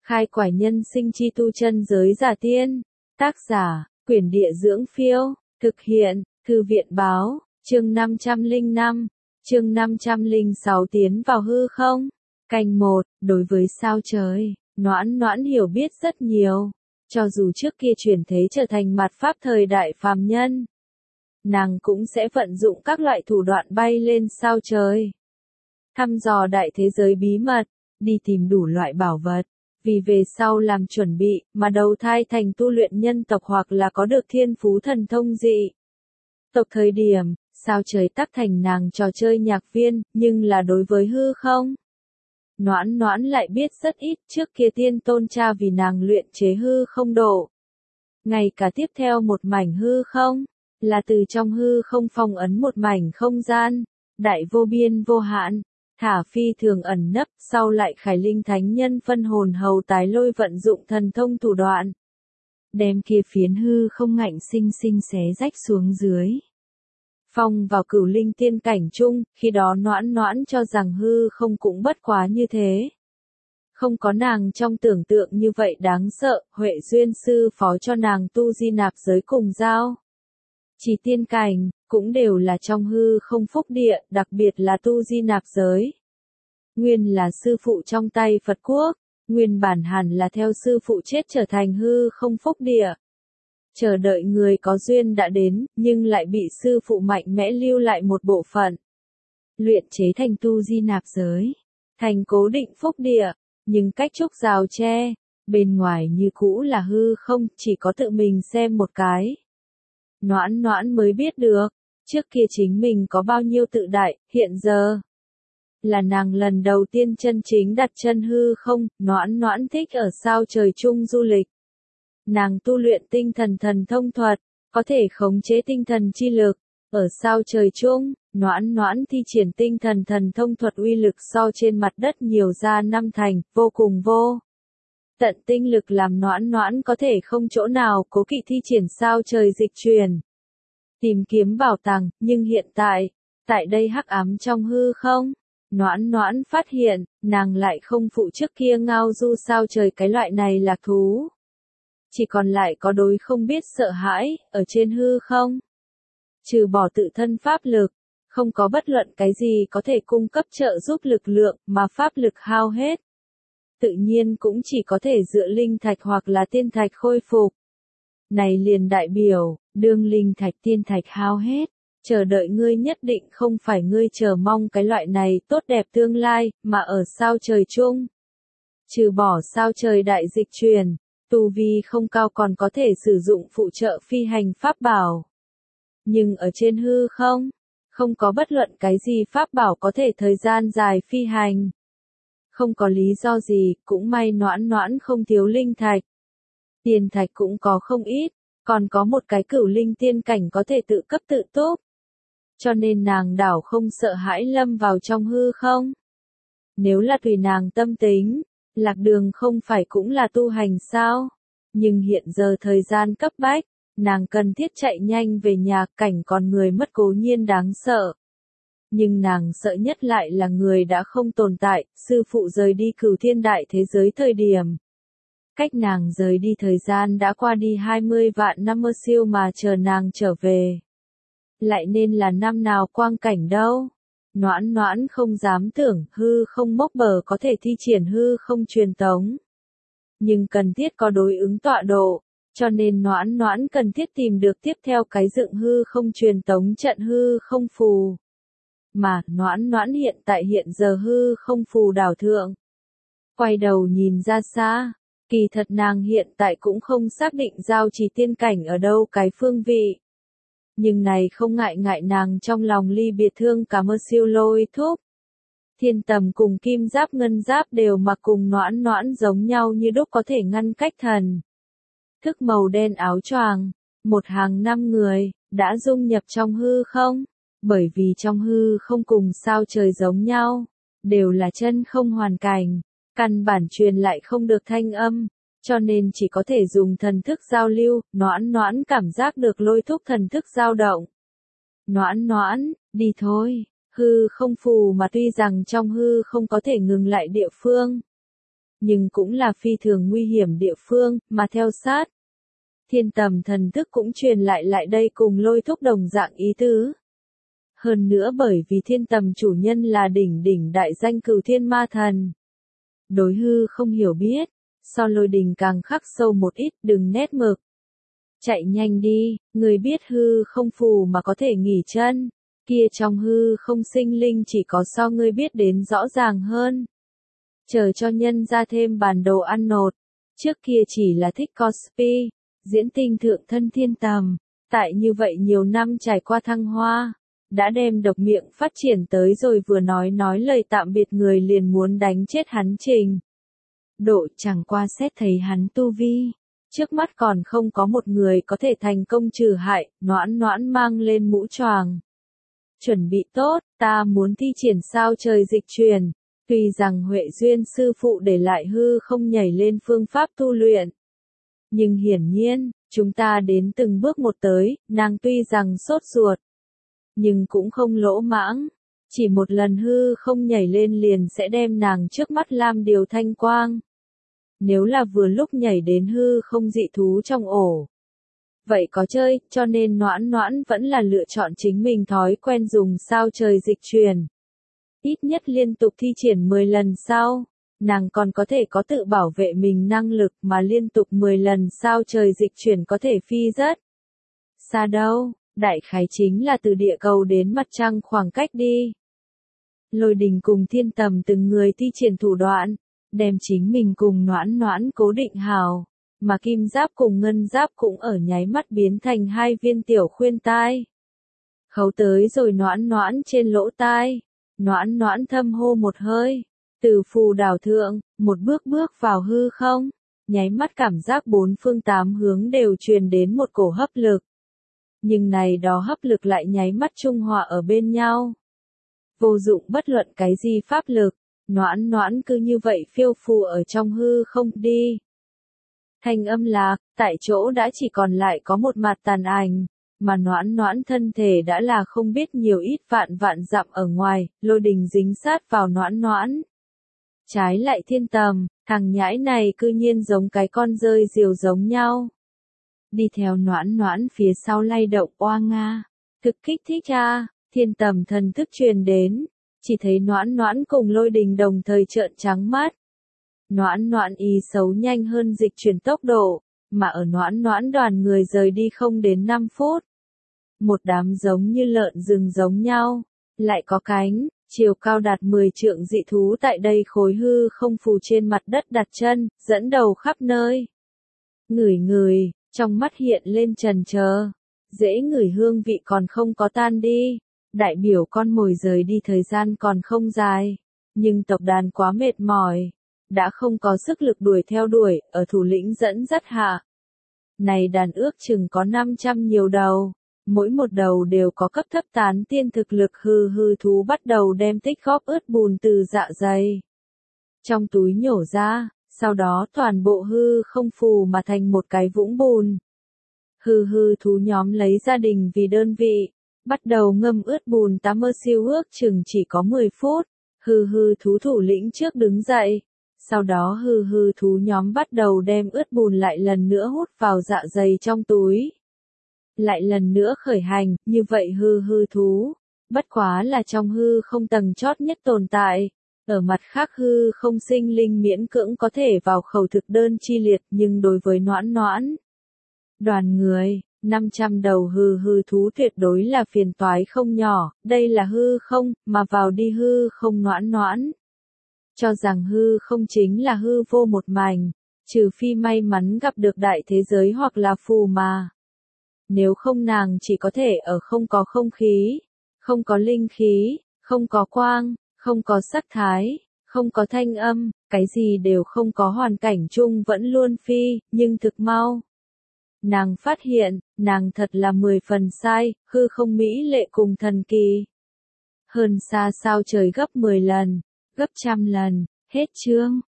Khai quải nhân sinh chi tu chân giới giả tiên. Tác giả, Quyển Địa Dưỡng Phiêu. Thực hiện, Thư viện Báo. Chương 505. Chương 506 tiến vào hư không. Canh 1, đối với sao trời, Noãn Noãn hiểu biết rất nhiều. Cho dù trước kia chuyển thế trở thành mặt pháp thời đại phàm nhân, nàng cũng sẽ vận dụng các loại thủ đoạn bay lên sao trời, thăm dò đại thế giới bí mật, đi tìm đủ loại bảo vật, vì về sau làm chuẩn bị, mà đầu thai thành tu luyện nhân tộc hoặc là có được thiên phú thần thông dị tộc thời điểm, sao trời tắc thành nàng trò chơi nhạc viên, nhưng là đối với hư không. Noãn Noãn lại biết rất ít, trước kia tiên tôn cha vì nàng luyện chế hư không độ. Ngay cả tiếp theo một mảnh hư không, là từ trong hư không phong ấn một mảnh không gian, đại vô biên vô hạn, thả phi thường ẩn nấp, sau lại Khải Linh Thánh Nhân phân hồn hầu tái lôi vận dụng thần thông thủ đoạn. Đem kia phiến hư không ngạnh sinh sinh xé rách xuống dưới. Phong vào cửu linh tiên cảnh chung, khi đó Noãn Noãn cho rằng hư không cũng bất quá như thế. Không có nàng trong tưởng tượng như vậy đáng sợ, Huệ Duyên sư phó cho nàng tu di nạp giới cùng giao. Chỉ tiên cảnh, cũng đều là trong hư không phúc địa, đặc biệt là tu di nạp giới. Nguyên là sư phụ trong tay Phật Quốc, nguyên bản hẳn là theo sư phụ chết trở thành hư không phúc địa. Chờ đợi người có duyên đã đến, nhưng lại bị sư phụ mạnh mẽ lưu lại một bộ phận. Luyện chế thành tu di nạp giới, thành cố định phúc địa, nhưng cách trúc rào tre, bên ngoài như cũ là hư không, chỉ có tự mình xem một cái. Noãn Noãn mới biết được, trước kia chính mình có bao nhiêu tự đại, hiện giờ là nàng lần đầu tiên chân chính đặt chân hư không. Noãn Noãn thích ở sao trời chung du lịch. Nàng tu luyện tinh thần thần thông thuật, có thể khống chế tinh thần chi lực. Ở sao trời chung, Noãn Noãn thi triển tinh thần thần thông thuật uy lực so trên mặt đất nhiều ra 5 thành, vô cùng vô tận tinh lực làm Noãn Noãn có thể không chỗ nào cố kỵ thi triển sao trời dịch chuyển, tìm kiếm bảo tàng. Nhưng hiện tại, tại đây hắc ám trong hư không, Noãn Noãn phát hiện, nàng lại không phụ trước kia ngao du sao trời cái loại này lạc thú. Chỉ còn lại có đối không biết sợ hãi, ở trên hư không. Trừ bỏ tự thân pháp lực, không có bất luận cái gì có thể cung cấp trợ giúp lực lượng, mà pháp lực hao hết. Tự nhiên cũng chỉ có thể dựa linh thạch hoặc là tiên thạch khôi phục. Này liền đại biểu, đương linh thạch tiên thạch hao hết, chờ đợi ngươi nhất định không phải ngươi chờ mong cái loại này tốt đẹp tương lai, mà ở sao trời chung. Trừ bỏ sao trời đại dịch truyền, tu vi không cao còn có thể sử dụng phụ trợ phi hành pháp bảo. Nhưng ở trên hư không, không có bất luận cái gì pháp bảo có thể thời gian dài phi hành. Không có lý do gì, cũng may Noãn Noãn không thiếu linh thạch. Tiền thạch cũng có không ít, còn có một cái cửu linh tiên cảnh có thể tự cấp tự túc. Cho nên nàng đảo không sợ hãi lâm vào trong hư không. Nếu là tùy nàng tâm tính, lạc đường không phải cũng là tu hành sao? Nhưng hiện giờ thời gian cấp bách, nàng cần thiết chạy nhanh về nhà, cảnh còn người mất cố nhiên đáng sợ. Nhưng nàng sợ nhất lại là người đã không tồn tại, sư phụ rời đi cửu thiên đại thế giới thời điểm. Cách nàng rời đi thời gian đã qua đi 20 vạn năm mơ siêu mà chờ nàng trở về. Lại nên là năm nào quang cảnh đâu. Noãn Noãn không dám tưởng hư không mốc bờ có thể thi triển hư không truyền tống. Nhưng cần thiết có đối ứng tọa độ, cho nên Noãn Noãn cần thiết tìm được tiếp theo cái dựng hư không truyền tống trận hư không phù. Mà Noãn Noãn hiện tại hiện giờ hư không phù đảo thượng. Quay đầu nhìn ra xa, kỳ thật nàng hiện tại cũng không xác định giao trì tiên cảnh ở đâu cái phương vị. Nhưng này không ngại nàng trong lòng ly biệt thương cả mơ siêu lôi thúc. Thiên tầm cùng kim giáp ngân giáp đều mặc cùng Noãn Noãn giống nhau như đúc có thể ngăn cách thần thức màu đen áo choàng, một hàng 5 người, đã dung nhập trong hư không. Bởi vì trong hư không cùng sao trời giống nhau, đều là chân không hoàn cảnh, căn bản truyền lại không được thanh âm, cho nên chỉ có thể dùng thần thức giao lưu. Noãn Noãn cảm giác được lôi thúc thần thức dao động. Noãn Noãn, đi thôi, hư không phù mà tuy rằng trong hư không có thể ngừng lại địa phương. nhưng cũng là phi thường nguy hiểm địa phương, mà theo sát. Thiên tầm thần thức cũng truyền lại đây cùng Lôi Thúc đồng dạng ý tứ. Hơn nữa bởi vì thiên tầm chủ nhân là đỉnh đại danh Cửu Thiên Ma Thần. Đối hư không hiểu biết, so Lôi Đình càng khắc sâu một ít, đừng nét mực. Chạy nhanh đi, người biết hư không phù mà có thể nghỉ chân, kia trong hư không sinh linh chỉ có so ngươi biết đến rõ ràng hơn. Chờ cho nhân ra thêm bản đồ ăn nột, trước kia chỉ là thích cosplay, diễn tinh thượng thân thiên tầm, tại như vậy nhiều năm trải qua thăng hoa, đã đem độc miệng phát triển tới rồi vừa nói lời tạm biệt người liền muốn đánh chết hắn trình. Độ chẳng qua xét thấy hắn tu vi, trước mắt còn không có một người có thể thành công trừ hại, Noãn mang lên mũ choàng. Chuẩn bị tốt, ta muốn thi triển sao trời dịch truyền, tuy rằng Huệ Duyên sư phụ để lại hư không nhảy lên phương pháp tu luyện. Nhưng hiển nhiên, chúng ta đến từng bước một tới, nàng tuy rằng sốt ruột, nhưng cũng không lỗ mãng. Chỉ một lần hư không nhảy lên liền sẽ đem nàng trước mắt lam điều thanh quang. Nếu là vừa lúc nhảy đến hư không dị thú trong ổ, vậy có chơi, cho nên Noãn vẫn là lựa chọn chính mình thói quen dùng sao trời dịch truyền. Ít nhất liên tục thi triển 10 lần sau, nàng còn có thể có tự bảo vệ mình năng lực mà liên tục 10 lần sao trời dịch chuyển có thể phi rất xa đâu, đại khái chính là từ địa cầu đến mặt trăng khoảng cách đi. Lôi Đình cùng thiên tầm từng người thi triển thủ đoạn, đem chính mình cùng Noãn cố định hào, mà kim giáp cùng ngân giáp cũng ở nháy mắt biến thành hai viên tiểu khuyên tai. Khấu tới rồi Noãn trên lỗ tai, Noãn thâm hô một hơi, từ phù đảo thượng, một bước vào hư không, nháy mắt cảm giác bốn phương tám hướng đều truyền đến một cổ hấp lực. Nhưng này đó hấp lực lại nháy mắt trung hòa ở bên nhau. Vô dụng bất luận cái gì pháp lực, Noãn cứ như vậy phiêu phù ở trong hư không đi. Thanh âm lạc, tại chỗ đã chỉ còn lại có một mặt tàn ảnh, mà Noãn thân thể đã là không biết nhiều ít vạn dặm ở ngoài, Lôi Đình dính sát vào Noãn. Trái lại thiên tầm, thằng nhãi này cư nhiên giống cái con rơi diều giống nhau. Đi theo Noãn phía sau lay động oa nga, thực kích thích cha, thiên tầm thần thức truyền đến, chỉ thấy Noãn cùng Lôi Đình đồng thời trợn trắng mắt. Noãn ý xấu nhanh hơn dịch chuyển tốc độ, mà ở Noãn đoàn người rời đi không đến 5 phút. Một đám giống như lợn rừng giống nhau, lại có cánh, chiều cao đạt 10 trượng dị thú tại đây khối hư không phù trên mặt đất đặt chân, dẫn đầu khắp nơi. Ngửi, trong mắt hiện lên trần chờ, dễ ngửi hương vị còn không có tan đi, đại biểu con mồi rời đi thời gian còn không dài, nhưng tộc đàn quá mệt mỏi, đã không có sức lực đuổi theo ở thủ lĩnh dẫn dắt hạ. Này đàn ước chừng có 500 nhiều đầu, mỗi một đầu đều có cấp thấp tán tiên thực lực hư thú bắt đầu đem tích góp ướt bùn từ dạ dày trong túi nhổ ra, sau đó toàn bộ hư không phù mà thành một cái vũng bùn. Hư thú nhóm lấy gia đình vì đơn vị, bắt đầu ngâm ướt bùn tắm mơ siêu ước chừng chỉ có 10 phút, hư thú thủ lĩnh trước đứng dậy. Sau đó hư thú nhóm bắt đầu đem ướt bùn lại lần nữa hút vào dạ dày trong túi. Lại lần nữa khởi hành, như vậy hư thú, bất quá là trong hư không tầng chót nhất tồn tại. Ở mặt khác hư không sinh linh miễn cưỡng có thể vào khẩu thực đơn chi liệt, nhưng đối với Noãn đoàn người, 500 đầu hư thú tuyệt đối là phiền toái không nhỏ, đây là hư không, mà vào đi hư không Noãn. Cho rằng hư không chính là hư vô một mảnh, trừ phi may mắn gặp được đại thế giới hoặc là phù mà. Nếu không nàng chỉ có thể ở không có không khí, không có linh khí, không có quang, không có sắc thái, không có thanh âm, cái gì đều không có hoàn cảnh chung vẫn luôn phi, nhưng thực mau. Nàng phát hiện, nàng thật là 10 phần sai, hư không mỹ lệ cùng thần kỳ. Hơn xa sao trời gấp 10 lần, gấp trăm lần, hết chương.